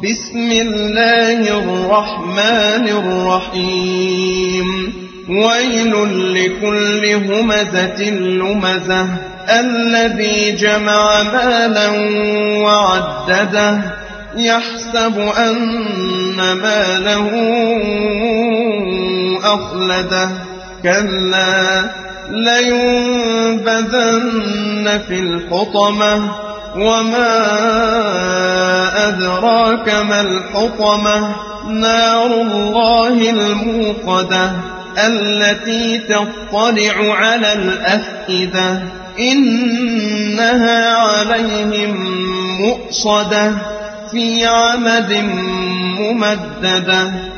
بسم الله الرحمن الرحيم ويل لكل همزة لمزة الذي جمع مالا وعدده يحسب أن ماله أخلده كلا لينبذن في الحطمة وما أدراك ما الحطمة نار الله الموقدة التي تطلع على الأفئدة إنها عليهم مؤصدة في عمد ممددة